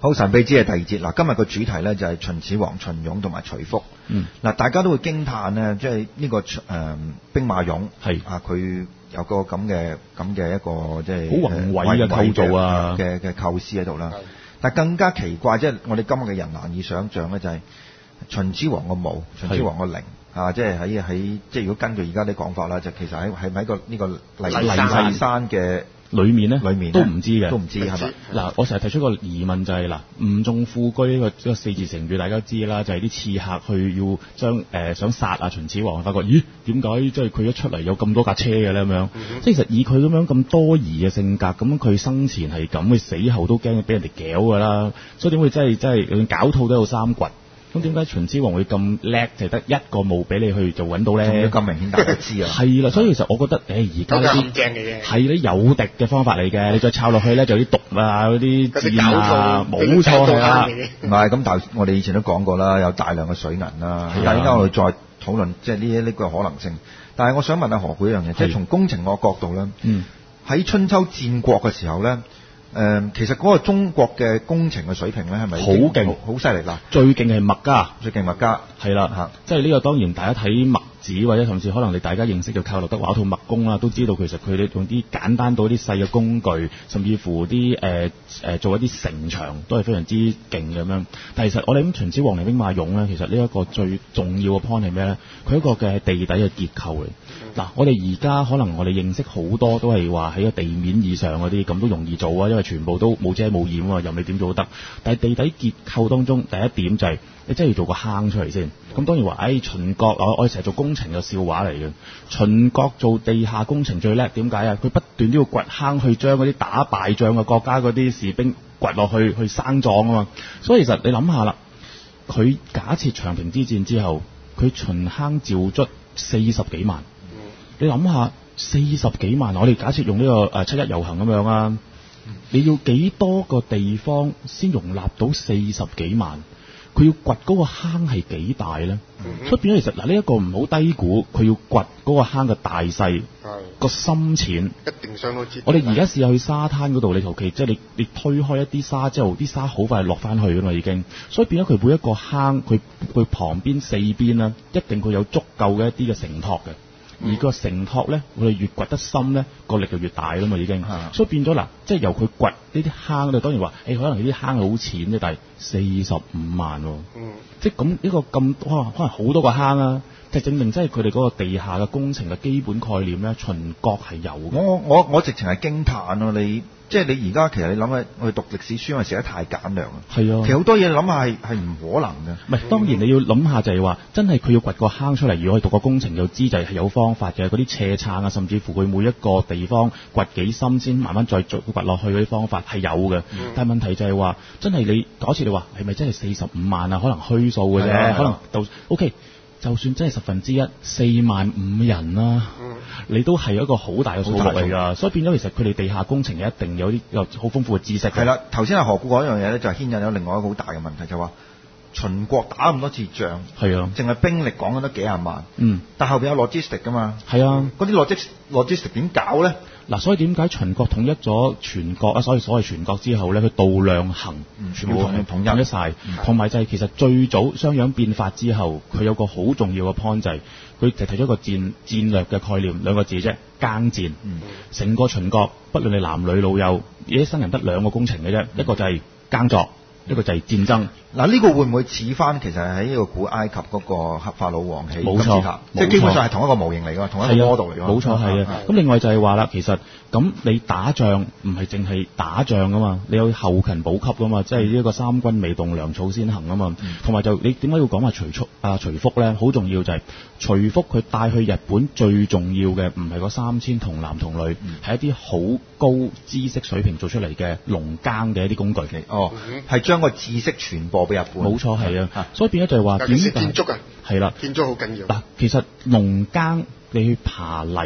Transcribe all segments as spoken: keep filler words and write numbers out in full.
好，神秘之夜第二節嗱，今日個主題咧就係秦始皇、秦俑同埋徐福。 嗯， 嗱，大家都會驚歎咧，即係呢個誒、呃、兵馬俑係啊，佢有個咁嘅咁嘅一個即係好宏偉嘅構造啊嘅嘅構思喺度啦。但係更加奇怪，即係我哋今日嘅人難以想像咧，就係秦始皇個墓、秦始皇個陵啊，即係喺喺即係如果根據而家啲講法啦，就其實喺係咪喺個呢個驪驪山嘅裏面咧， 裏面都唔知嘅， 都唔知係咪？ 嗱，我成日提出個疑問就係、是、嗱，吳仲富居呢個呢個四字成語大家都知啦，就係、是、啲刺客去要將誒、呃、想殺啊秦始皇，發覺咦點解即係佢一出嚟有咁多架車嘅咧咁樣？嗯、即係其實以佢咁樣咁多疑嘅性格，咁佢生前係咁，佢死後都驚俾人哋攪㗎啦，所以點會真係真係搞套都有三掘？咁點解秦始皇會咁叻，就得一個墓俾你去就揾到咧？ 咁明顯大家知啊！ 係啦，所以其實我覺得，誒而家呢啲正嘅嘢係啲有敵嘅方法嚟嘅，你再抄落去咧就有啲毒啊、嗰啲箭啊，冇錯係啦。 唔係咁，但係我哋以前都講過啦，有大量嘅水銀啦。但係而家我哋再討論即係呢呢個可能性。但係我想問下何故一樣嘢，即係從工程個角度咧， 嗯， 喺春秋戰國嘅時候咧。誒、呃，其實嗰個中國嘅工程嘅水平咧，係咪好勁、 好犀利啦？ 最勁係墨家， 最勁墨家， 係啦嚇，即係呢個當然大家睇墨子或者甚至可能你大家認識就靠劉德華套墨工啦，都知道其實佢哋用啲簡單到啲細嘅工具，甚至乎啲誒誒做一啲城牆都係非常之勁咁樣。但係其實我哋咁秦始皇陵兵馬俑咧，其實呢一個最重要嘅 point 係咩咧？佢一個嘅地底嘅結構嚟。嗱，我哋而家可能我哋認識好多都係話喺個地面以上嗰啲，咁都容易做啊，因為全部都冇遮冇掩啊，任你點做都得。但係地底結構當中第一點就係、是、你真係要做個坑出嚟先。咁當然話，誒、哎、秦國我我哋成日做工程嘅笑話嚟嘅。秦國做地下工程最叻，點解啊？佢不斷都要掘坑去將嗰啲打敗仗嘅國家嗰啲士兵掘落去去生葬啊嘛。所以其實你諗下啦，佢假設長平之戰之後，佢秦坑趙卒四十幾萬。你諗下，四十幾萬，我哋假設用呢、這個誒、呃、七一遊行咁樣啊，你要幾多個地方先容納到四十幾萬？佢要掘嗰個坑係幾大咧？出邊咧其實嗱，呢一個唔好低估，佢要掘嗰個坑嘅大細，個深淺一定相當之。 我哋而家試下去沙灘嗰度，你求其即係你你推開一啲沙之後，啲沙好快落翻去噶嘛已經，所以變咗佢每一個坑，佢佢旁邊四邊咧，一定佢有足夠嘅一啲嘅承托嘅。而個承托咧，我哋越掘得深咧，個力就越大啦嘛，已經。 嗯、 所以變咗嗱，即係由佢掘呢啲坑咧，當然話，誒、欸、可能呢啲坑好淺啫，但係四十五萬喎、哦。嗯。即係咁一個咁可能可能好多個坑啊，就證明即係佢哋嗰個地下嘅工程嘅基本概念咧，秦國係有嘅。 我我我直情係驚歎咯，你即係你而家其實你諗下，我哋讀歷史書我哋寫得太簡略啦。係啊。其實好多嘢你諗下係係唔可能嘅。 唔係、嗯，當然你要諗下就係話，真係佢要掘個坑出嚟，如果我哋讀個工程就知就係有方法嘅，嗰啲斜撐啊，甚至乎佢每一個地方掘幾深先慢慢再掘落去嗰啲方法係有嘅。嗯、但係問題就係話，真係你嗰次你話係咪真係四十五萬啊？可能虛數嘅啫，啊、可能到 OK。就算真係十分之一，四萬五人啦、啊，嗯、你都係一個好大嘅數目嚟㗎，所以變咗其實佢哋地下工程一定有啲有好豐富嘅知識。 係啦，頭先阿何故講一樣嘢咧，就係牽引咗另外一個好大嘅問題，就話、是、秦國打咁多次仗，係啊，淨係兵力講緊得幾廿萬，嗯，但後邊有 logistic 㗎嘛，係啊，嗰啲 logistic logistic 點搞咧？嗱，所以點解秦國統一咗全國啊？所以所謂全國之後咧，佢度量衡全部統統一晒，同埋就係其實最早商鞅變法之後，佢有個好重要嘅 point 就係佢就提咗一個戰戰略嘅概念，兩個字啫，耕戰。成、嗯、個秦國，不論你男女老幼，一生人得兩個工程嘅啫，嗯、一個就係耕作，一個就係戰爭。嗱，呢個會唔會似翻其實喺呢個古埃及嗰個法老王起金字塔？即係基本上係同一個模型嚟㗎，同一個 model 嚟㗎。冇錯，係啊。咁另外就係話啦，其實咁你打仗唔係淨係打仗㗎嘛，你有後勤補給㗎嘛，即係呢個三軍未動，糧草先行㗎嘛。同埋、嗯、就你點解要講話徐福啊徐福咧？好重要就係、是、徐福佢帶去日本最重要嘅唔係嗰三千童男童女，係、嗯、一啲好高知識水平做出嚟嘅農耕嘅一啲工具。哦，係將個知識傳播俾日本。冇錯，係啊，啊所以變咗就係話點解建築啊？係啦，建築好緊要。嗱，其實農耕你去爬泥，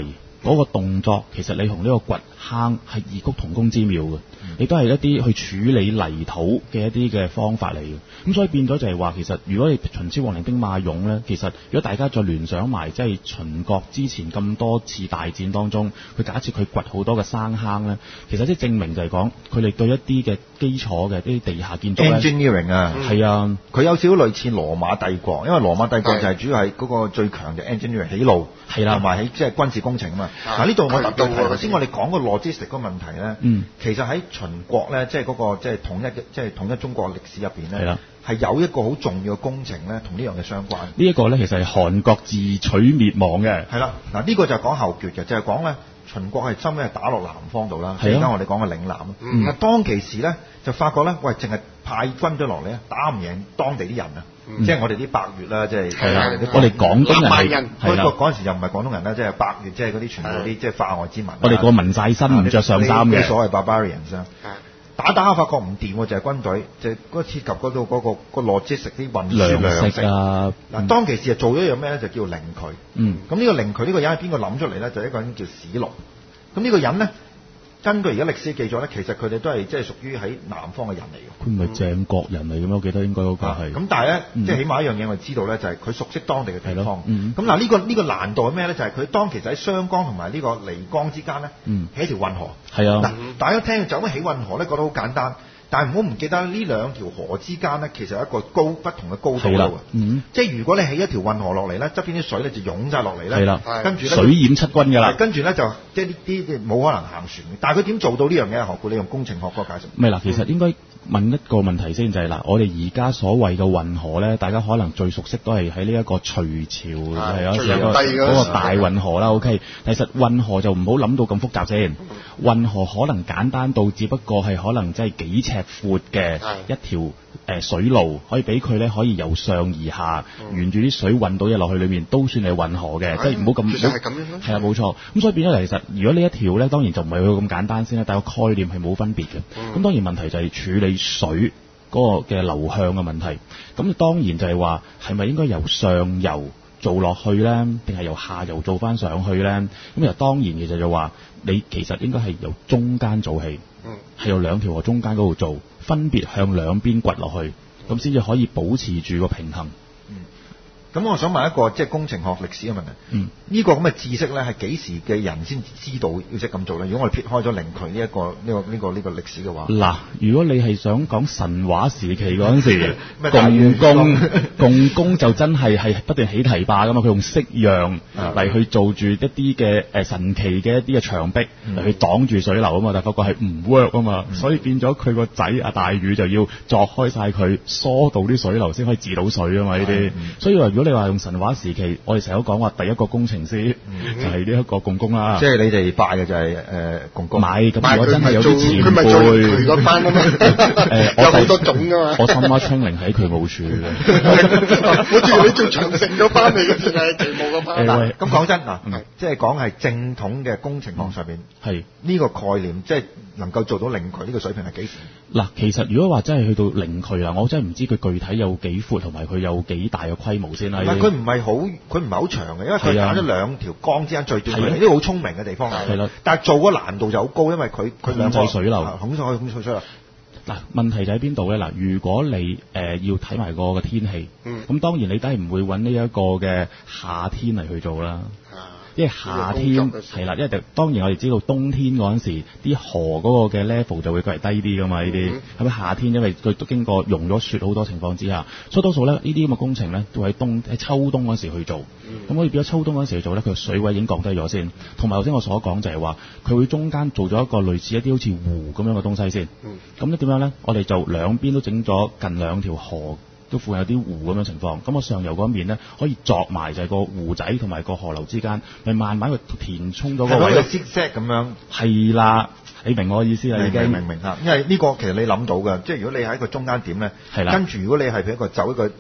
嗰個動作其實你同呢個掘坑係異曲同工之妙嘅，亦都係一啲去處理泥土嘅一啲嘅方法嚟嘅。咁所以變咗就係話，其實如果你秦始皇陵兵馬俑咧，其實如果大家再聯想埋即係秦國之前咁多次大戰當中，佢假設佢掘好多嘅山坑咧，其實即係證明就係講佢哋對一啲嘅基礎嘅啲地下建築咧 engineering 啊， 係啊， 佢有少少類似羅馬帝國，因為羅馬帝國就係主要係嗰個最強嘅 engineering 起路， 係啦， 同埋起即係軍事工程啊嘛。嗱呢度我特別提頭先我哋講個 logistic 嗰個問題咧， 嗯， 其實喺秦國咧，即係嗰個即係統一嘅，即係統一中國歷史入邊咧， 係啦， 係有一個好重要嘅工程咧，同呢樣嘅相關。 呢一個咧其實係韓國自取滅亡嘅， 係啦，嗱呢個就係講後決嘅，就係講咧秦國係深尾係打落南方度啦，而家我哋講嘅嶺南。嗯，嗱當其時咧就發覺咧，喂，淨係派軍咗落嚟咧，打唔贏當地啲人啊！嗯、即係我哋啲百越啦，即係係啦， 我哋廣東人係不過嗰陣時又唔係廣東人啦，即係百越，即係嗰啲全部啲即係化外之民。 我哋個紋晒身唔着上衫嘅， 所謂 barbarians 啊，打打下發覺唔掂喎，就係、是、軍隊，就係、是、嗰涉及嗰度嗰個、那個 logistic 啲運輸糧食啊。嗱、嗯，當其時就做咗一樣咩咧？就叫靈渠。嗯。咁呢個靈渠呢個人係邊個諗出嚟咧？就係、一個人叫史禄。咁呢個人咧？根據而家歷史記載咧，其實佢哋都係即係屬於喺南方嘅人嚟嘅。佢唔係鄭國人嚟嘅咩？我記得應該嗰個係。咁、啊、但係咧，嗯、即係起碼一樣嘢我哋知道咧，就係、是、佢熟悉當地嘅地方。咁嗱，呢個呢個難度係咩咧？就係、是、佢當其實喺湘江同埋呢個漓江之間咧，嗯、起一條運河。係啊。嗱，大家聽就咁起運河咧，覺得好簡單。但係唔好唔記得呢兩條河之間咧，其實有一個高不同嘅高度嘅。嗯。即係如果你起一條運河落嚟咧，側邊啲水咧就湧晒落嚟咧。係啦。跟住咧。水淹七軍㗎啦。跟住咧就即係呢啲冇可能行船嘅。但係佢點做到呢樣嘢？何故你用工程學嗰個解釋？唔係啦，其實應該問一個問題先，就係、是、嗱，我哋而家所謂嘅運河咧，大家可能最熟悉都係喺呢一個隋朝係有時嗰個大運河啦。OK， 其實運河就唔好諗到咁複雜先。運河可能簡單到只不過係可能即係幾尺闊嘅一條誒、呃、水路，可以俾佢咧可以由上而下，嗯、沿住啲水運到嘢落去裏面，都算係運河嘅，即係唔好咁。其實係咁樣。係啊，冇錯。咁所以變咗嚟，其實如果呢一條咧，當然就唔係佢咁簡單先啦，但係個概念係冇分別嘅。咁、嗯、當然問題就係處理水嗰個嘅流向嘅問題。咁當然就係話係咪應該由上游做落去咧，定係由下游做翻上去咧？咁就當然其實就話你其實應該係由中間做起，係、嗯、由兩條河中間嗰度做，分別向兩邊掘落去，咁先至可以保持住個平衡。咁、嗯、我想問一個即係工程學歷史嘅問題。嗯，呢、這個咁嘅知識咧，係幾時嘅人先知道要識咁做咧？如果我哋撇開咗靈渠呢一個呢、這個呢、這個呢、這個歷史嘅話，嗱，如果你係想講神話時期嗰陣時，共工共工就真係係不斷起堤壩噶嘛，佢用式樣嚟去做住一啲嘅誒神奇嘅一啲嘅牆壁嚟、嗯、去擋住水流啊嘛，但係發覺係唔 work 啊嘛，嗯、所以變咗佢個仔阿大禹就要鑿開晒佢，疏導啲水流先可以治到水啊嘛呢啲，嗯、所以話如果你話用神話時期，我哋成日都講話第一個工程師就係呢一個共工啦。即係你哋拜嘅就係誒共工。唔係，咁如果真係有啲前輩，佢嗰班啊嘛，誒有好多種噶嘛。我心媽昌齡喺佢冇處嘅。我知你做長城嗰班嚟嘅，淨係地務嗰班。咁講真嗱，即係講係正統嘅工程學上邊，係呢個概念，即係能夠做到靈渠呢個水平係幾時？嗱，其實如果話真係去到靈渠啦，我真係唔知佢具體有幾闊同埋佢有幾大嘅規模先啦。唔係，佢唔係好，佢唔係好長嘅，因為佢揀咗兩條江之間最短距離，呢個好聰明嘅地方嚟。係啦，但係做個難度就好高，因為佢佢兩個水流，控制可以控制水流。嗱，問題就喺邊度咧？嗱，如果你誒、呃、要睇埋個嘅天氣，咁、嗯、當然你都係唔會揾呢一個嘅夏天嚟去做啦。因為夏天係啦，因為當然我哋知道冬天嗰陣時，啲河嗰個嘅 level 就會較為低啲噶嘛。呢啲咁喺夏天，因為佢都經過融咗雪好多情況之下，所以多數咧呢啲咁嘅工程咧都喺冬喺秋冬嗰時去做。咁、嗯、可以變咗秋冬嗰時去做咧，佢水位已經降低咗先。同埋頭先我所講就係話，佢會中間做咗一個類似一啲好似湖咁樣嘅東西先。咁咧點樣咧？我哋就兩邊都整咗近兩條河。都附近有啲湖咁樣情況，咁我上游嗰面咧可以鑿埋就係個湖仔同埋個河流之間，咪慢慢去填充咗個位。係咪個 zigzag 咁樣？係啦，你明我意思啦，已經明明嚇。因為呢個其實你諗到嘅，即係如果你喺個中間點咧，係啦，跟住如果你係譬如一個走一個誒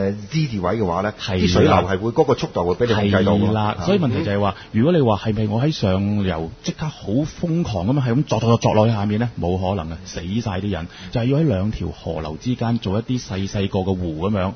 Z 字位嘅話咧，啲水流係會嗰個速度會俾你控制到㗎。係啦，所以問題就係話，如果你話係咪我喺上游即刻好瘋狂咁樣係咁鑿鑿鑿落去下面咧，冇可能嘅，死晒啲人，就係要喺兩條河流之間做一啲細細個嘅湖咁樣，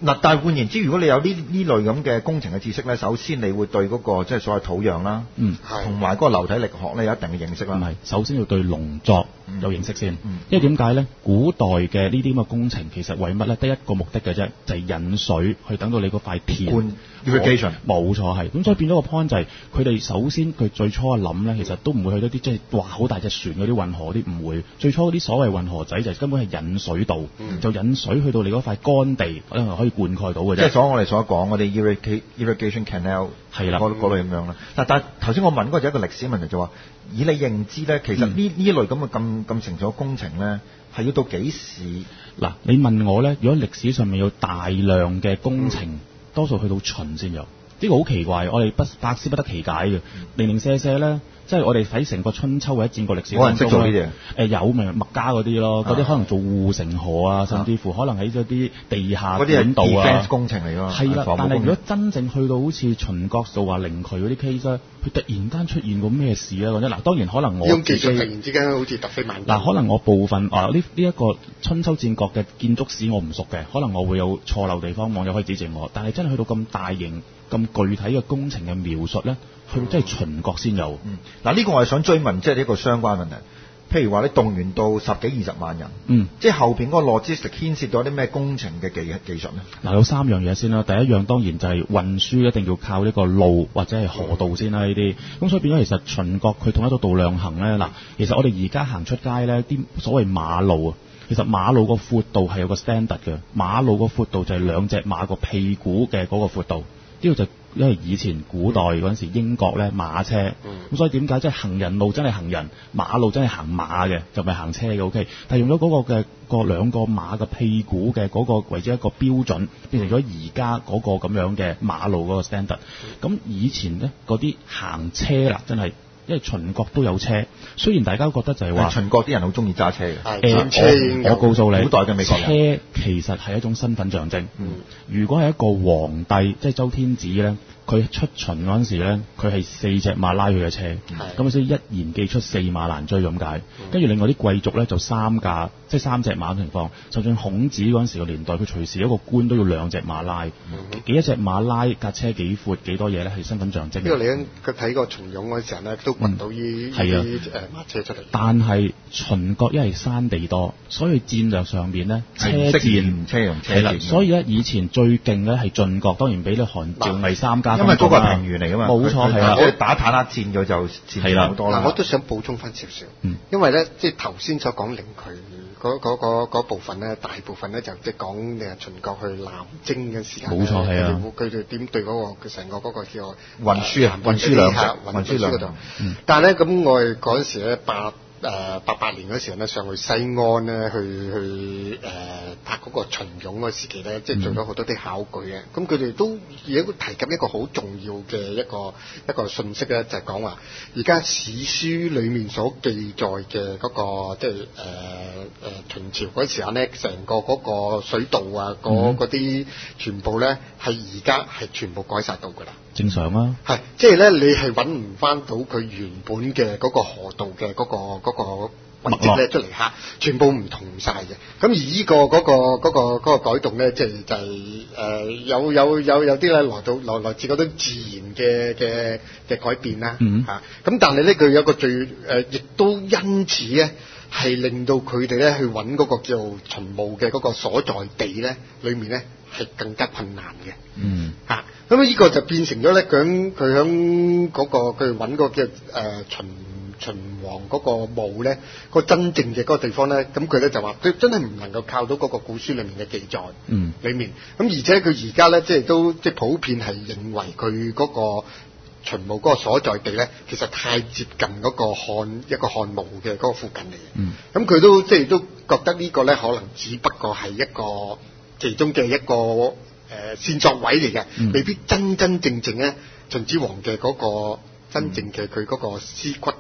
嗱，但係換言之，如果你有呢呢類咁嘅工程嘅知識咧，首先你會對嗰、嗰個即係所謂土壤啦， 嗯， 同埋嗰個流體力學咧有一定嘅認識啦。 唔係，首先要對農作有認識先，嗯、因為點解咧？古代嘅呢啲咁嘅工程其實為乜咧？得一個目的嘅啫，就係、是、引水去等到你嗰塊田。irrigation 冇錯係，咁所以變咗個 point 就係佢哋首先佢最初嘅諗咧，其實都唔會去到啲即係哇好大隻船嗰啲運河啲唔會，最初嗰啲所謂運河仔就根本係引水道，嗯、就引水去到你嗰塊乾地，可能可以灌溉到嘅啫。即係所我哋所講嗰啲 irrigation canal 係啦，嗰嗰類咁樣啦。但但頭先我問嗰個就一個歷史問題就話，以你認知咧，其實呢呢、嗯、類咁嘅咁咁成熟嘅工程咧，係要到幾時？ 嗱，你問我咧，如果歷史上面有大量嘅工程。嗯多數去到秦先有，呢、這個好奇怪，我哋不百思不得其解嘅。零零舍舍咧，即係我哋喺成個春秋或者戰國歷史當中，冇人識做呢啲嘢。誒、呃、有咪麥家嗰啲咯，嗰啲可能做護城河啊，甚至乎可能喺嗰啲地下管道啊。嗰啲係 defense 工程嚟㗎。係啦，但係如果真正去到好似秦國做話靈渠嗰啲 case 咧，佢突然間出現過咩事咧？或者嗱，當然可能我用技術突然之間好似突飛猛進。 嗱，可能我部分啊呢呢一個春秋戰國嘅建築史我唔熟嘅，可能我會有錯漏地方，網友可以指正我。但係真係去到咁大型、咁具體嘅工程嘅描述咧，去到真係秦國先有。 嗯，嗱呢個我係想追問，即係呢個相關問題。譬如話你動員到十幾二十萬人， 嗯， 即係後邊嗰個 logistic 牽涉到啲咩工程嘅技技術咧？ 嗱，有三樣嘢先啦。第一樣當然就係運輸一定要靠呢個路或者係河道先啦。呢啲咁所以變咗其實秦國佢統一到度量衡咧。嗱，其實我哋而家行出街咧，啲所謂馬路啊，其實馬路個闊度係有個 standard 嘅。馬路個闊度就係兩隻馬個屁股嘅嗰個闊度。呢個就因為以前古代嗰陣時英國咧馬車，咁、嗯、所以點解即係行人路真係行人，馬路真係行馬嘅，就唔係行車嘅 OK。但係用咗嗰個嘅個兩個馬嘅屁股嘅嗰個為之一個標準，變成咗而家嗰個咁樣嘅馬路嗰個 standard。咁、嗯、以前咧嗰啲行車啦，真係。因為秦國都有車，雖然大家都覺得就係話秦國啲人好中意揸車嘅。 誒、呃，我我告訴你， 古代嘅美國人， 車其實係一種身份象徵。嗯，如果係一個皇帝，即係周天子咧，佢出巡嗰陣時咧，佢係四隻馬拉佢嘅車，咁所以一言既出，四馬難追咁解。跟住另外啲貴族咧就三架，即係三隻馬嘅情況。就算孔子嗰陣時嘅年代，佢隨時一個官都要兩隻馬拉，嗯、幾一隻馬拉架車幾闊幾多嘢咧，係身份象徵。 因為你佢睇過秦俑嗰陣時咧，都揾到呢啲誒馬車出嚟。 但係秦國因為山地多，所以戰略上面咧車戰車用車係啦，所以咧以前最勁咧係晉國，當然俾啲韓趙魏三家。 因為嗰個係平原嚟㗎嘛， 冇錯係啦。 我打坦克戰佢就戰好多啦。 嗱，我都想補充翻少少， 嗯， 因為咧即係頭先所講靈渠嗰嗰嗰嗰部分咧，大部分咧就即係講誒秦國去南征嘅時間， 冇錯係啊。 佢哋點對嗰個成個嗰個叫運輸啊，運輸量嘅運輸量嗰度。 但係咧咁我哋嗰陣時咧八。誒八八年嗰時候咧，上去西安咧，去去誒、呃、拍嗰個秦俑嗰時期咧，即係做咗好多啲考據嘅。咁佢哋都有提及一個好重要嘅一個一個信息咧，就係講話而家史書裡面所記載嘅嗰、那個即係誒誒秦朝嗰時候咧，成個嗰個水道啊，嗰嗰啲全部咧係而家係全部改晒到㗎啦。 正常啊， 係即係咧，你係揾唔翻到佢原本嘅嗰個河道嘅嗰、嗰個嗰、嗰個位置咧出嚟嚇，全部唔同晒嘅。咁而呢、呢個嗰、嗰個嗰、嗰個嗰個改動咧，即係就係、係、誒、呃、有有有有啲咧來到來來自嗰種自然嘅嘅嘅改變啦嚇。咁、嗯啊、但係咧佢有一個最誒，亦、呃、都因此咧係令到佢哋咧去揾嗰個叫秦墓嘅嗰個所在地咧，裡面咧係更加困難嘅。嗯嚇。咁呢個就變成咗咧，佢佢響嗰個佢揾個叫誒秦秦王嗰個墓咧，個真正嘅嗰個地方咧，咁佢咧就話佢真係唔能夠靠到嗰個古書裡面嘅記載，嗯，裡面咁而且佢而家咧即係都即係普遍係認為佢嗰個秦墓嗰個所在地咧，其實太接近嗰個漢一個漢墓嘅嗰個附近嚟嘅，嗯，咁佢都即係都覺得呢個咧可能只不過係一個其中嘅一個。誒線索位嚟嘅，嗯、未必真真正正咧秦始皇嘅嗰個真正嘅佢嗰個屍骨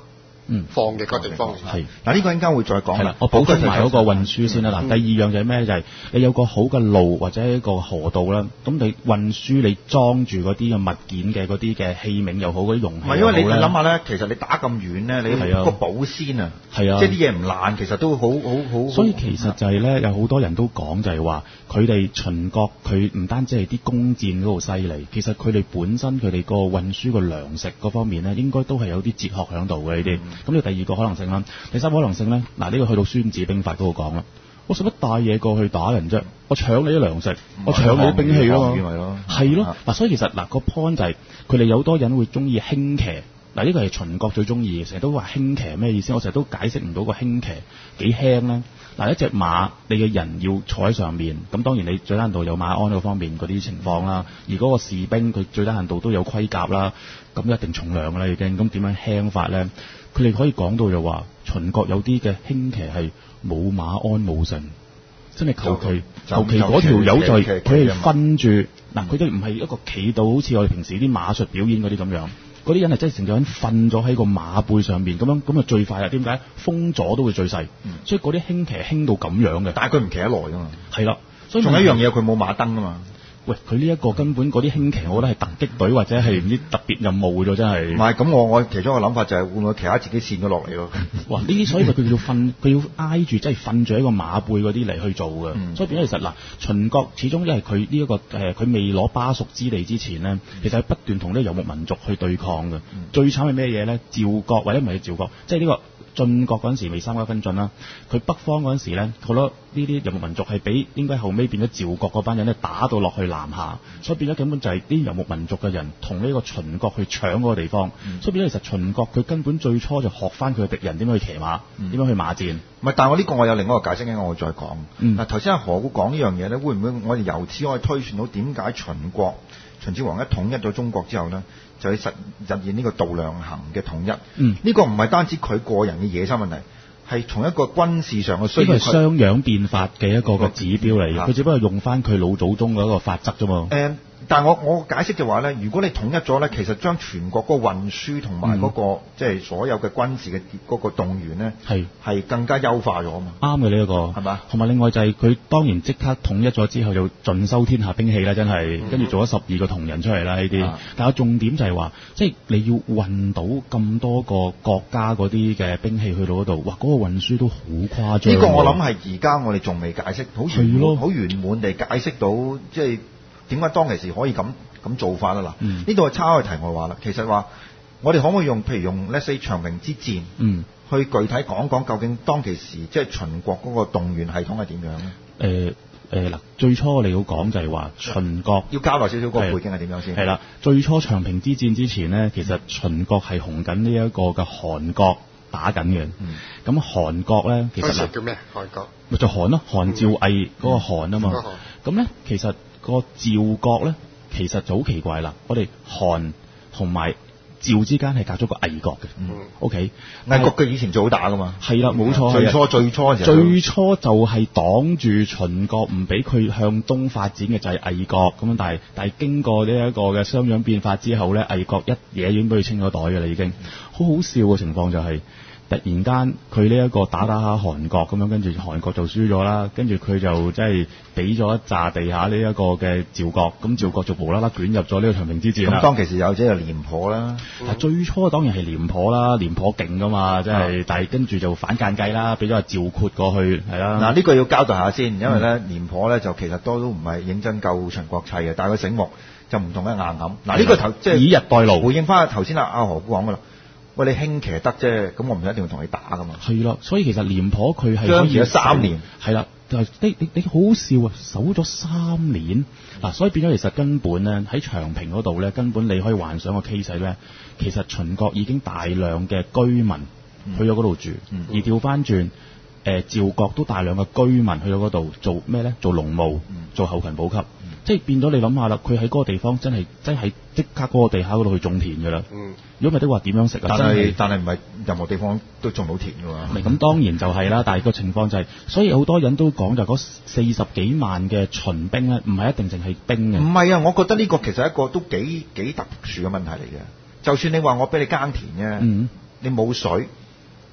嗯放嘅個地方。 係嗱，呢個應該會再講。 係啦，我補充埋嗰個運輸先啦。嗱、嗯，第二樣就係咩？就係、是、你有個好嘅路或者一個河道啦，咁你運輸你裝住嗰啲嘅物件嘅嗰啲嘅器皿又好，嗰啲容器又好。唔係，因為你諗下咧，其實你打咁遠咧，你個保鮮啊，係啊，即係啲嘢唔爛，其實都好好好。所以其實就係咧，有好多人都講就係話，佢哋秦國佢唔單止係啲弓箭嗰度犀利，其實佢哋本身佢哋個運輸個糧食嗰方面咧，應該都係有啲哲學喺度嘅呢啲。咁呢、嗯、第二個可能性啦，第三個可能性咧，嗱、這、呢個去到孫子兵法嗰度講啦。我使乜帶嘢過去打人啫？我搶你啲糧食，我搶你啲兵器啊嘛。係咯，嗱，所以其實嗱個 point 就係佢哋有好多人會中意輕騎。嗱呢個係秦國最中意嘅，成日都話輕騎咩意思？我成日都解釋唔到個輕騎幾輕咧。嗱一隻馬，你嘅人要坐喺上面，咁當然你最低限度有馬鞍嗰方面嗰啲情況啦。而嗰個士兵佢最低限度都有盔甲啦，咁一定重量㗎啦已經。咁點樣輕法咧？佢哋可以講到就話秦國有啲嘅輕騎係冇馬鞍冇繩，真係求其求其嗰條友就係佢係瞓住嗱，佢都唔係一個企到好似我哋平時啲馬術表演嗰啲咁樣。嗰啲人係真係成個人瞓咗喺個馬背上邊，咁樣咁就最快啦。點解？風阻都會最細，嗯、所以嗰啲輕騎輕到咁樣嘅。但係佢唔騎得耐㗎嘛。係啦，所以仲有一樣嘢，佢冇馬燈㗎嘛。喂，佢呢一個根本嗰啲輕騎，我覺得係突擊隊或者係唔知特別任務嘅啫，真係。唔係，咁我我其中一個諗法就係會唔會騎下自己跣咗落嚟咯？哇！呢啲所以佢要瞓，佢要挨住，即係瞓住喺個馬背嗰啲嚟去做嘅。嗯、所以變咗其實嗱，秦國始終因為佢呢一個誒，佢、呃、未攞巴蜀之地之前呢，其實係不斷同啲游牧民族去對抗嘅。嗯、最慘係咩嘢咧？趙國或者唔係趙國，即係呢、這個。晉國嗰陣時未三家分晉啦，佢北方嗰陣時咧，好多呢啲游牧民族係俾應該後尾變咗趙國嗰班人咧打到落去南下，所以變咗根本就係啲游牧民族嘅人同呢個秦國去搶嗰個地方，嗯、所以變咗其實秦國佢根本最初就學翻佢嘅敵人點樣去騎馬，點樣、嗯、去馬戰。唔係，但係我呢個我有另一個解釋嘅，我會再講。嗱頭先阿何故講呢樣嘢咧，會唔會我哋由此可以推算到點解秦國秦始皇一統一咗中國之後咧？就係實實現呢個度量衡嘅統一。嗯，呢個唔係單止佢個人嘅野心問題，係從一個軍事上嘅需要。呢個係商鞅變法嘅一個個指標嚟嘅，佢、嗯、只不過用翻佢老祖宗嗰個法則啫嘛。誒、嗯，但係我我解釋就話咧，如果你統一咗咧，其實將全國嗰個運輸同埋嗰個、嗯、即係所有嘅軍事嘅嗰個動員咧，係係是更加優化咗啊嘛。啱嘅呢一個係嘛？同埋吧另外就係佢當然即刻統一咗之後，就盡收天下兵器啦，真係跟住做咗十二個銅人出嚟啦呢啲。嗯、但係重點就係話，即係你要運到咁多個國家嗰啲嘅兵器去到嗰度，哇！嗰、嗰個運輸都好誇張。呢個我諗係而家我哋仲未解釋好圓滿，好圓滿地解釋到即係。點解當其時可以咁咁做法啊？嗱，呢度係抄嘅題外話啦。其實話我哋可唔可以用，譬如用 let's say 長平之戰，嗯，去具體講講究竟當其時即係秦國嗰個動員系統係點樣咧？誒誒嗱，最初我哋要講就係話秦國要交代少少個背景係點樣先。係啦，最初長平之戰之前咧，其實秦國係同緊呢一個嘅韓國打緊嘅。嗯，咁韓國咧其實嗱叫咩？韓國咪就韓咯，韓趙魏嗰個韓啊嘛。咁咧其實個趙國咧，其實就好奇怪啦。我哋韓同埋趙之間係隔咗個魏國嘅。嗯，O K，魏國嘅以前最好打噶嘛。係啦，冇錯。最初最初嘅時候，最初就係擋住秦國唔俾佢向東發展嘅就係魏國咁樣。但係但係經過呢一個嘅商鞅變法之後咧，魏國一嘢已經俾佢清咗袋嘅啦，已經。好好笑嘅情況就係、是。突然間佢呢一個打打下韓國咁樣，跟住韓國就輸咗啦，跟住佢就即係俾咗一紮地下呢一個嘅趙國，咁趙國就無啦啦捲入咗呢個長平之戰啦。咁當其時有即係廉頗啦，嗯、最初當然係廉頗啦，廉頗勁噶嘛，即係，嗯、但係跟住就反間計啦，俾咗阿趙括過去，係啦。嗱呢個要交代下先，因為咧廉頗咧就其實都都唔係認真救秦國砌嘅，但係佢醒目就唔同一硬揞。嗱呢、嗯、個頭即係以逸待勞，回應翻頭先阿阿何故講噶啦。喂，你輕騎得啫，咁我唔一定要同你打噶嘛。係啦，所以其實廉頗佢係相持咗三年。係啦，就係你你你好笑啊，守咗三年嗱，嗯、所以變咗其實根本咧喺長平嗰度咧，根本你可以幻想個 case 咧，其實秦國已經大量嘅居民去咗嗰度住，嗯、而調翻轉誒趙國都大量嘅居民去咗嗰度做咩咧？做農務，嗯、做後勤補給。即係變咗你諗下啦，佢喺嗰個地方真係真係即刻嗰個地下嗰度去種田㗎啦。嗯，如果唔係的話點樣食啊？但係是但係唔係任何地方都種到田㗎嘛？咁當然就係啦，但係個情況就係、是，所以好多人都講就嗰四十幾萬嘅秦兵咧，唔係一定淨係兵嘅。唔係啊，我覺得呢個其實係一個都幾幾特殊嘅問題嚟嘅。就算你話我俾你耕田嘅，嗯、你冇水，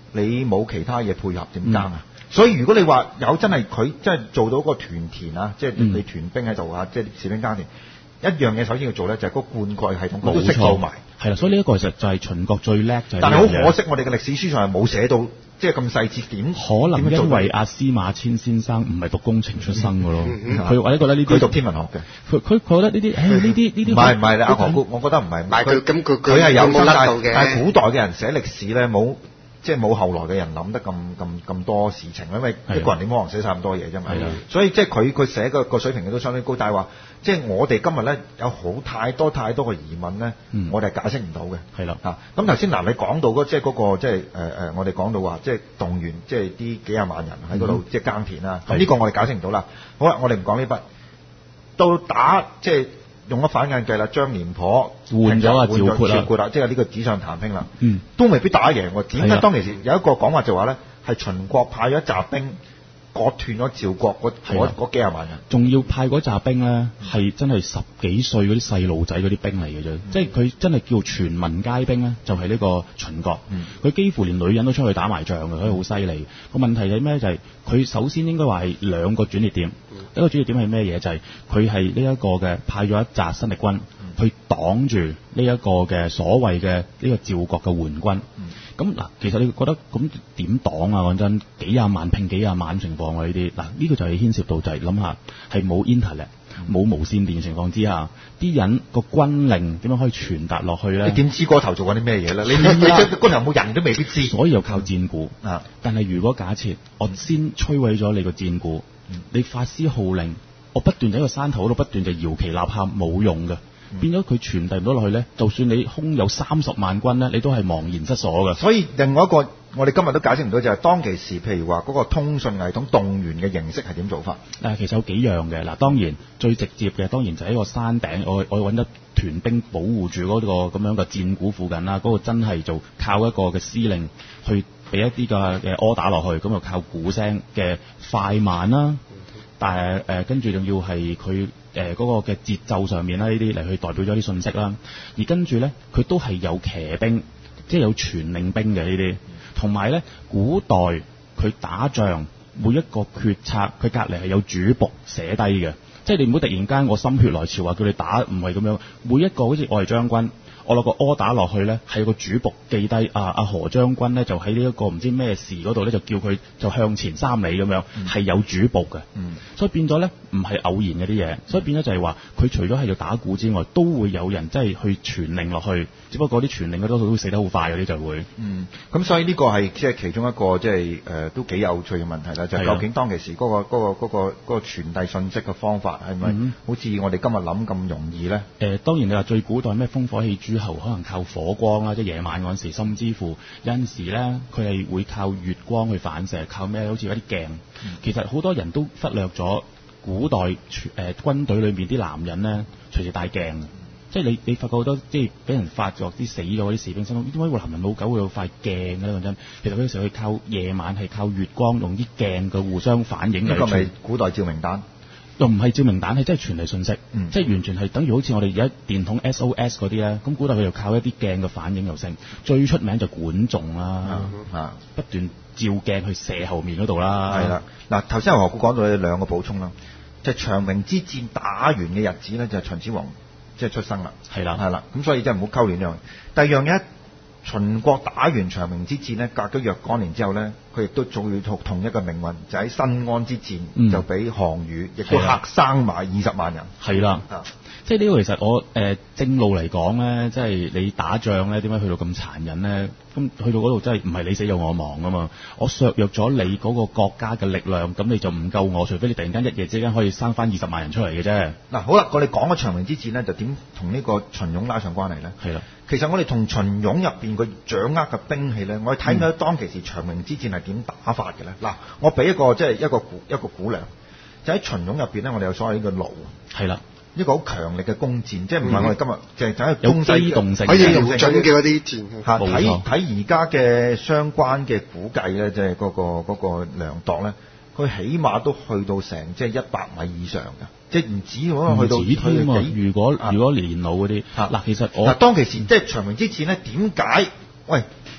你冇其他嘢配合點耕啊？嗯、所以如果你話有真係佢真係做到個團田啊，即係你團兵喺度啊，即係士兵耕田。一樣嘢首先要做咧，就係、是、嗰個灌溉系統，佢都識做埋。 係啦，所以呢一個其實就係秦國最叻就係。 但係好可惜，我哋嘅歷史書上係冇寫到，即係咁細節點。 可能因為阿司馬遷先生唔係讀工程出身嘅咯，佢或者覺得呢啲。 佢讀天文學嘅。 佢佢覺得呢啲，誒呢啲呢啲。 唔係唔係，阿何故，我覺得唔係。 佢咁佢佢係有冇得到嘅。 但係古代嘅人寫歷史咧，冇即係冇後來嘅人諗得咁咁咁多事情，因為一個人點可能寫晒咁多嘢啫嘛。所以即係佢佢寫個個水平都相當高，但係話。即係我哋今日咧有好太多太多嘅疑問咧，嗯、我哋係解釋唔到嘅。係啦，嚇咁頭先嗱，你講到嗰即係嗰個即係誒誒，我哋講到話即係動員即係啲幾廿萬人喺嗰度即係耕田啦。咁呢、嗯、個我哋解釋唔到啦。好啦，我哋唔講呢筆，到打即係用咗反眼計啦，將廉頗換咗啊，趙括啦， 趙括啦，即係呢個紙上談兵啦。嗯，都未必打贏喎。點解當其時有一個講法就話咧，係秦國派咗一紮兵。割斷咗趙國嗰嗰嗰幾廿萬人， 仲要派嗰紮兵咧，係真係十幾歲嗰啲細路仔嗰啲兵嚟嘅啫，嗯、即係佢真係叫全民皆兵咧，就係、是、呢個秦國。佢、嗯、幾乎連女人都出去打埋仗嘅，所以好犀利。個問題係咩？就係、是、佢首先應該話係兩個轉捩點，嗯、一個轉捩點係咩嘢？就係佢係呢一個嘅派咗一紮新力軍、嗯、去擋住呢一個嘅所謂嘅呢個趙國嘅援軍。嗯咁嗱，其實你覺得咁點擋啊？講真，幾廿萬拼幾廿萬情況喎呢啲，嗱呢、這個就係牽涉到就係諗下係冇 internet、冇、嗯、無線電情況之下，啲人個軍令點樣可以傳達落去咧？ 你點知嗰頭做緊啲咩嘢咧？你你嗰頭有冇人都未必知， 所以又靠戰鼓。啊！但係如果假設我先摧毀咗你個戰鼓，嗯、你發施號令，我不斷喺個山頭嗰度不斷就搖旗吶喊，冇用嘅。變咗佢傳遞唔到落去咧，就算你空有三十萬軍咧，你都係茫然失所嘅。 所以另外一個我哋今日都解釋唔到就係、是、當其時，譬如話嗰個通訊系統動員嘅形式係點做法？ 誒，其實有幾樣嘅。嗱，當然最直接嘅當然就喺個山頂，我我揾得團兵保護住嗰個咁樣嘅戰鼓附近啦。嗰、那個真係就靠一個嘅司令去俾一啲嘅嘅 order 落去，咁就靠鼓聲嘅快慢啦。但係誒跟住仲要係佢。誒嗰、呃那個嘅節奏上面啦，呢啲嚟去代表咗啲信息啦。而跟住咧，佢都係有騎兵，即係有傳令兵嘅呢啲。同埋咧，古代佢打仗每一個決策，佢隔離係有主僕寫低嘅。即係你唔好突然間我心血來潮話叫你打，唔係咁樣。每一個好似我係將軍。我落個 order 落去咧，係個主僕記低啊，阿何將軍咧就喺呢一個唔知咩事嗰度咧，就叫佢就向前三里咁樣，係、嗯、有主僕嘅，嗯、所以變咗咧唔係偶然嘅啲嘢，所以變咗就係話佢除咗係要打鼓之外，都會有人即係去傳令落去，只不過啲傳令嘅多數都會死得好快嗰啲就會。嗯，咁所以呢個係即係其中一個即係誒都幾有趣嘅問題啦，就係、是、究竟當其時嗰、那個嗰、那個嗰、那個嗰、那個傳遞信息嘅方法係咪、嗯、好似我哋今日諗咁容易咧？誒、呃，當然你話最古代咩烽火戲諸侯，可能靠火光啦，即係夜晚嗰陣時，甚至乎有陣時咧，佢係會靠月光去反射，靠咩？好似一啲鏡。嗯、其實好多人都忽略咗古代誒、呃、軍隊裏邊啲男人咧，隨時帶鏡。即係你你發覺好多即係俾人發覺啲死咗嗰啲士兵心諗，點解個男人老狗會有塊鏡嘅咧？講真，其實佢有時候係靠夜晚係靠月光，用啲鏡嘅互相反映嚟。呢個咪古代照明彈？ 又唔係照明彈，係真係傳遞信息， 嗯、 即係完全係等於好似我哋而家電筒 S O S 嗰啲咧。咁古代佢又靠一啲鏡嘅反應又成。最出名就管仲啦，嗯、啊不斷照鏡去射後面嗰度啦。 係啦，嗱頭先何故講到你兩個補充啦，就係、長平之戰打完嘅日子咧，就係、秦始皇即係出生啦。係啦，係啦，咁所以真係唔好溝亂樣。第二樣嘢，秦國打完長平之戰咧，隔咗若干年之後咧，佢亦都遭遇同一個命運，就喺新安之戰、嗯、就俾項羽亦都嚇生埋二十萬人。係啦，啊、 即係呢個其實我誒、呃、正路嚟講咧，即係你打仗咧，點解去到咁殘忍咧？咁去到嗰度真係唔係你死有我亡啊嘛！我削弱咗你嗰個國家嘅力量，咁你就唔夠我，除非你突然間一夜之間可以生翻二十萬人出嚟嘅啫。嗱，好啦，我哋講咗長平之戰咧，就點同呢個秦俑拉上關係咧？係啦， 其實我哋同秦俑入邊佢掌握嘅兵器咧，我哋睇唔到當其時長平之戰係點打法嘅咧。嗱、嗯，我俾一個即係一個估一個估量，就喺秦俑入邊咧，我哋有所謂呢個弩。係啦。一個好強力嘅弓箭，即係唔係我哋今日淨係就係攻勢機動性， 可以用準嘅嗰啲箭。 嚇，睇睇而家嘅相關嘅估計咧，即係嗰個嗰個量度咧，佢起碼都去到成即係一百米以上嘅，即係唔止可能去到。唔止添啊！如果如果連弩嗰啲，嗱，其實我嗱當其時即係長平之戰咧，點解？喂，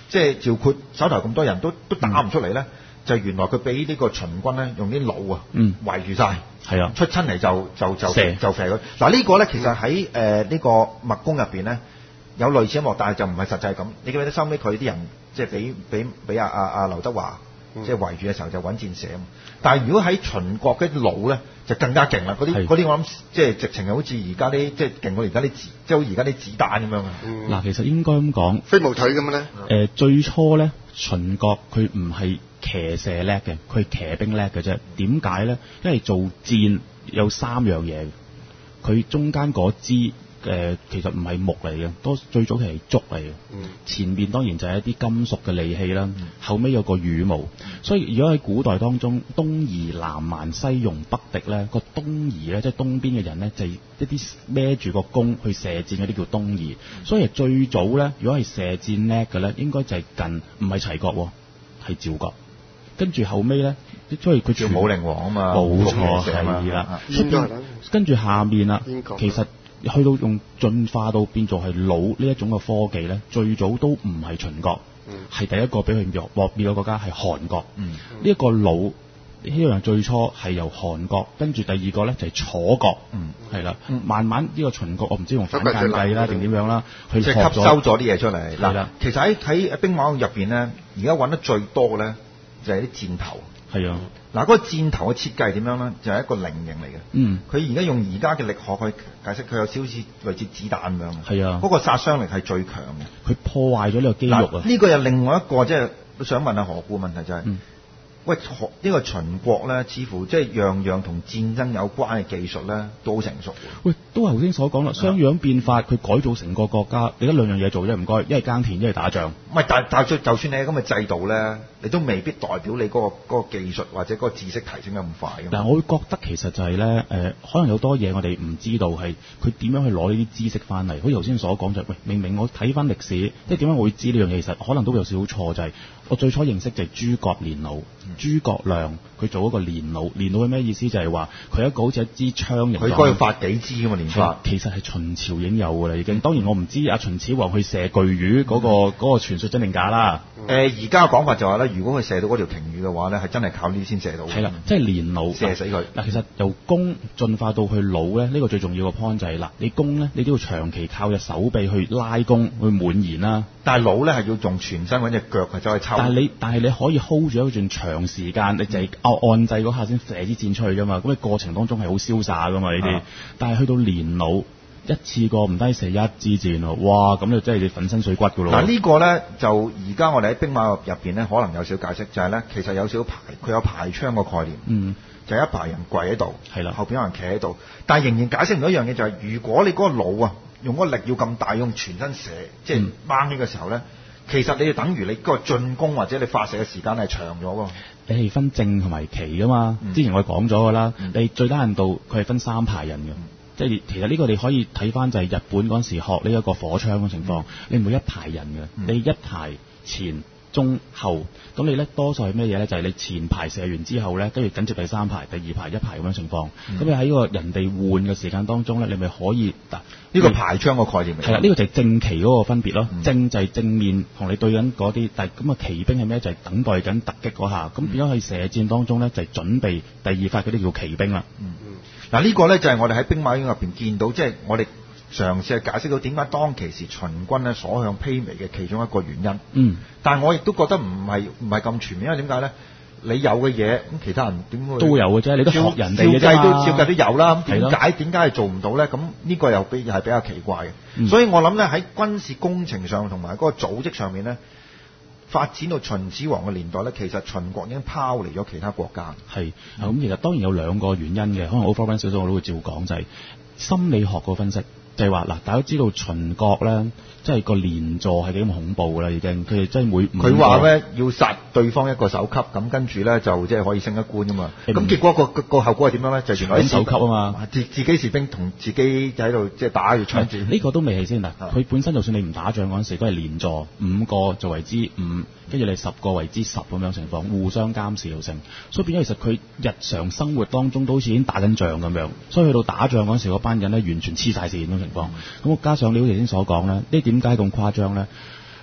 即係趙括手頭咁多人都都打唔出嚟咧、嗯，就原來佢俾呢個秦軍咧用啲弩啊圍住晒，係啊，出親嚟就就就射就射佢。嗱呢個咧其實喺誒呢個墨攻入邊咧有類似一幕，但係就唔係實際咁。你記唔記得收尾佢啲人即係俾俾俾阿阿阿劉德華即係圍住嘅時候就揾箭射。但係如果喺秦國嘅弩咧就更加勁啦，嗰啲嗰啲我諗即係直情係好似而家啲即係勁過而家啲子即係好似而家啲子彈咁樣啊！ 嗱、嗯，其實應該咁講， 飛毛腿咁樣咧。誒、 呃，最初咧秦國佢唔係騎射叻嘅，佢係騎兵叻嘅啫。點解咧？因為做箭有三樣嘢，佢中間嗰支。誒、呃、其實唔係木嚟嘅，多最早期係竹嚟嘅。嗯，前面當然就係一啲金屬嘅利器啦。嗯、後尾有個羽毛，所以如果喺古代當中，東夷南蠻西戎北狄咧，個東夷咧即係東邊嘅人咧，就係、一啲孭住個弓去射箭嗰啲叫東夷。嗯、所以最早咧，如果係射箭叻嘅咧，應該就係近唔係齊國，係趙國。跟住後尾咧，因為佢叫武靈王啊嘛， 冇錯係啦。跟住下面啦，其實。去到用進化到變做係弩呢一種嘅科技咧，最早都唔係秦國，係、嗯、第一個俾佢滅滅嘅國家係韓國。呢、嗯、一、這個弩呢樣最初係由韓國，跟住第二個咧就係楚國，係、嗯、啦、嗯，慢慢呢個秦國我唔知用反間計啦定點樣啦，去即係吸收咗啲嘢出嚟。嗱，其實喺喺兵馬俑入邊咧，而家揾得最多嘅咧就係啲箭頭。 係啊， 嗱、那、嗰個箭頭嘅設計點樣咧？就係、是、一個菱形嚟嘅。嗯，佢而家用而家嘅力學去解釋，佢有少少類似子彈咁樣。係啊，嗰、那個殺傷力係最強嘅。 佢破壞咗呢個肌肉啊！ 呢、這個又另外一個即係都想問下何故問題就係、是，嗯、喂，呢、這個秦國咧，似乎即係樣樣同戰爭有關嘅技術咧，都好成熟。 喂，都頭先所講啦，商鞅變法，佢改造成個國家，你得兩樣嘢做啫，唔該，一係耕田，一係打仗。 唔係，但但就就算你係咁嘅制度咧，你都未必代表你嗰、那個嗰、那個技術或者嗰個知識提升得咁快嘅。 嗱，我會覺得其實就係、是、咧，誒、呃，可能有多嘢我哋唔知道係佢點樣去攞呢啲知識翻嚟。好似頭先所講就係、是，喂，明明我睇翻歷史，即係點解我會知呢樣嘢？其實可能都有少少錯，就係、是、我最初認識就係諸葛連弩，諸、嗯、葛亮佢做一個連弩，連弩係咩意思？就係話佢一個好似一支槍， 佢該要發幾支㗎嘛？連發其實係秦朝已經有㗎啦，已經。當然我唔知阿秦始皇去射巨魚嗰、那個嗰、嗯那個傳說真定假啦。 誒、嗯，而家嘅講法就係、是、咧，如果佢射到嗰條鯨魚嘅話咧，係真係靠呢啲先射到。 係啦，即係連弩射死佢。 嗱，其實由弓進化到去弩咧，呢、這個最重要嘅 point 就係、是、嗱，你弓咧，你都要長期靠隻手臂去拉弓去滿弦啦。 但係弩咧係要用全身揾隻腳係走去抽。 但係你但係你可以 hold 住一段長時間，你就係按按掣嗰下先射支箭出去㗎嘛。咁你過程當中係好瀟灑㗎嘛呢啲。但係去到連弩。一次過唔低射一支箭喎，哇！咁就真係你粉身碎骨㗎咯。 嗱，呢個咧就而家我哋喺兵馬入邊咧，可能有少解釋，就係、是、咧其實有少排，佢有排槍個概念，嗯，就係、是、一排人跪喺度，係啦，後邊有人企喺度，但係仍然解釋唔到一樣嘢，就係、是、如果你嗰個弩啊，用嗰個力要咁大，用全身射，即係掹起嘅時候咧、嗯，其實你就等於你嗰個進攻或者你發射嘅時間係長咗㗎。 你係分正同埋旗㗎嘛、嗯？之前我講咗㗎啦，你最低限度佢係分三排人嘅。嗯即係其實呢個你可以睇翻就係日本嗰陣時學呢一個火槍嘅情況，嗯、你每一排人嘅、嗯，你一排前中後，咁你咧多數係咩嘢咧？就係、是、你前排射完之後咧，跟住緊接第三排、第二排一排咁樣情況。咁、嗯、你喺呢個人哋換嘅時間當中咧，你咪可以嗱呢、 這個排槍個概念嚟。 係啦，呢、這個就係正旗嗰個分別咯。嗯、正就係正面同你對緊嗰啲，但係咁啊騎兵係咩？就係、是、等待緊突擊嗰下。咁、嗯、變咗喺射箭當中咧，就係、是、準備第二發嗰啲叫騎兵啦。嗯嗯。 嗱、這、呢個咧就係我哋喺兵馬俑入邊見到，即、就、係、是、我哋嘗試去解釋到點解當其時秦軍咧所向披靡嘅其中一個原因。嗯。但係我亦都覺得唔係唔係咁全面，因為點解咧？你有嘅嘢咁，其他人點會都有嘅啫？你都學人哋嘅啫。 照計都照計都有啦。咁點解點解係做唔到咧？咁呢個又比係比較奇怪嘅、嗯。所以我諗咧喺軍事工程上同埋嗰個組織上面咧，發展到秦始皇嘅年代咧，其實秦國已經拋離咗其他國家。係，咁、 嗯、其實當然有兩個原因嘅，可能我 overrun 少少我都會照講，就係、是、心理學個分析，就係話嗱，大家都知道秦國咧，即係個連坐係幾咁恐怖㗎啦，已經佢哋真係每佢話咧要殺對方一個首級，咁跟住咧就即係可以升一官㗎嘛。咁、嗯、結果個個後果係點樣咧？就原來啲首級啊嘛， 自自己士兵同自己喺度即係打要搶住。呢、 這個都未係先嗱，佢本身就算你唔打仗嗰陣時都係連坐五個就為之五，跟住你十個為之十咁樣情況，互相監視又成，所以變咗其實佢日常生活當中都好似已經打緊仗咁樣，所以去到打仗嗰陣時嗰班人咧完全黐晒線嗰種情況。咁、嗯、加上你好似頭先所講咧，呢點解咁誇張咧？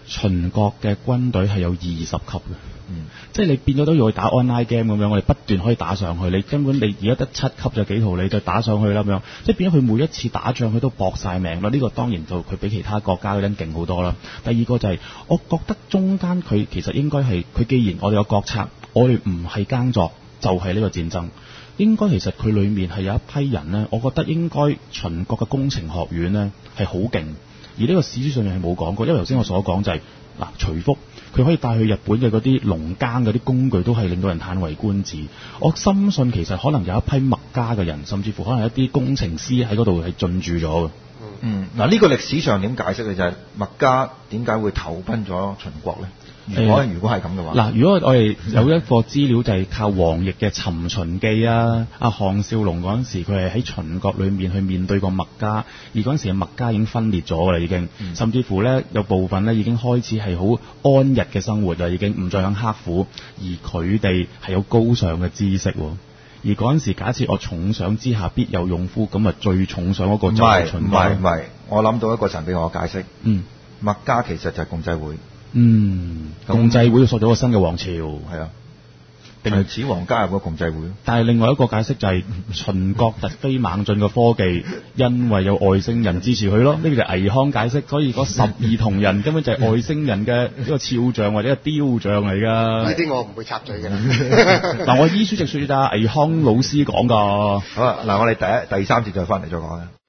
秦國嘅軍隊係有二十級嘅。嗯，即係你變咗都要去打 online game 咁樣，我哋不斷可以打上去。你根本你而家得七級就幾圖，你就打上去啦咁樣。即係變咗佢每一次打仗佢都搏晒命啦。呢、這個當然就佢比其他國家嗰啲勁好多啦。第二個就係、是、我覺得中間佢其實應該係佢既然我哋有國策，我哋唔係耕作就係、是、呢個戰爭。應該其實佢裡面係有一批人呢，我覺得應該秦國嘅工程學院呢係好勁，而呢個史書上面係冇講過。因為頭先我所講就係、是、嗱，徐福。佢可以帶去日本嘅嗰啲農耕嗰啲工具，都係令到人歎為觀止。我深信其實可能有一批墨家嘅人，甚至乎可能一啲工程師喺嗰度係進駐咗嘅。 嗯，嗱、這、呢個歷史上點解釋嘅就係、是、墨家點解會投奔咗秦國咧？如果、呃、如果係咁嘅話，嗱， 如果我哋有一個資料就係靠王奕嘅《尋秦記》啊，阿項少龍嗰陣時佢係喺秦國裏面去面對過墨家，而嗰陣時嘅墨家已經分裂咗㗎啦，已經，嗯、甚至乎咧有部分咧已經開始係好安逸嘅生活啦，已經唔再咁刻苦，而佢哋係有高尚嘅知識。而嗰陣時假設我重賞之下必有勇夫，咁啊最重賞嗰個就係秦國。唔係唔係， 我諗到一個神俾我解釋。 嗯， 墨家其實就係共濟會。 嗯，共濟會塑咗個新嘅王朝，係啊，定係始皇加入個共濟會。 但係另外一個解釋就係秦國突飛猛進嘅科技，因為有外星人支持佢咯。呢個就係倪匡解釋，所以嗰十二銅人根本就係外星人嘅一個肖像或者一個雕像嚟㗎。 呢啲我唔會插嘴㗎啦。 嗱，我依書直說咋，倪匡老師講㗎。 好啦，嗱，我哋第一第三節再翻嚟再講啦。